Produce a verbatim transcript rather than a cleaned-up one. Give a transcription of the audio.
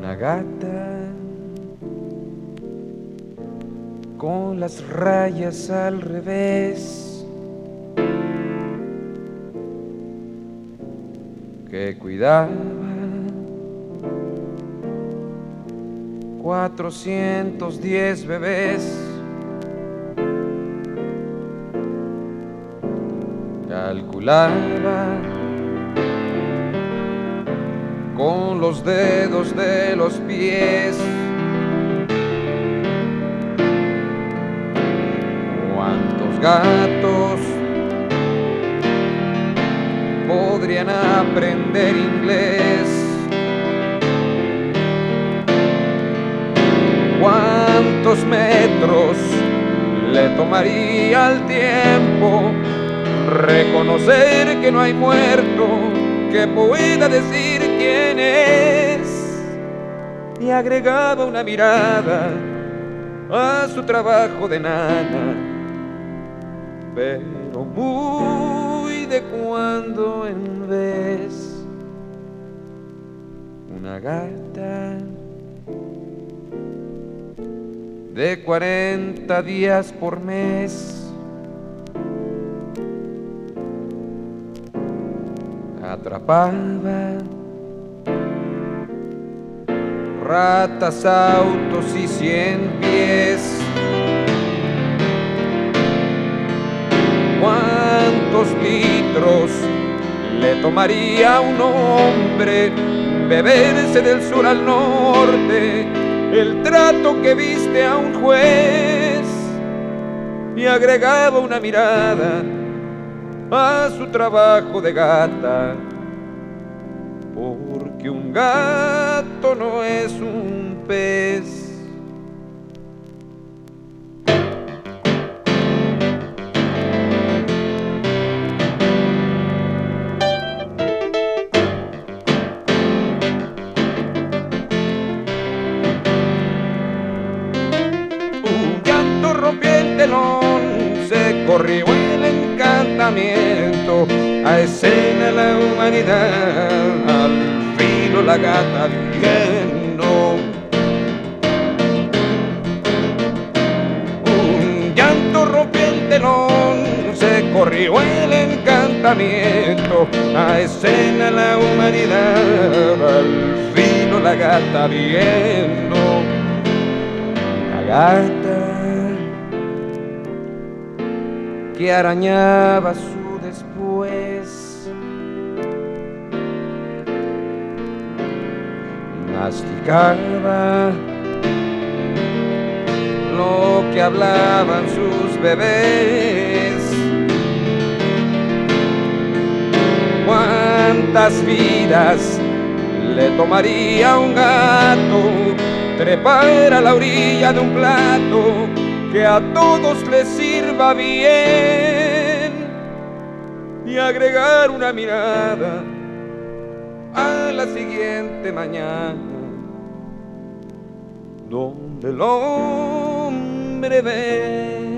Una gata con las rayas al revés, que cuidaba cuatrocientos diez bebés. Calculaba con los dedos de los pies cuántos gatos podrían aprender inglés, cuántos metros le tomaría al tiempo reconocer que no hay muerto que pueda decir quién es. Y agregaba una mirada a su trabajo de nana, pero muy de cuando en vez. Una gata de cuarenta días por mes, atrapaba ratas, autos y cien pies. ¿Cuántos litros le tomaría a un hombre beberse del sur al norte el trato que viste a un juez? Y agregaba una mirada a su trabajo de gata, porque un gato no es un pez. Un gato rompió el telón, se corrió el encantamiento, a escena la humanidad, al filo la gata viendo. Un llanto rompió el telón, se corrió el encantamiento, a escena la humanidad, al filo la gata viendo. La gata que arañaba su después, masticaba lo que hablaban sus bebés. ¿Cuántas vidas le tomaría a un gato trepar a la orilla de un plato que a todos les sirva bien? Y agregar una mirada a la siguiente mañana, donde el hombre ve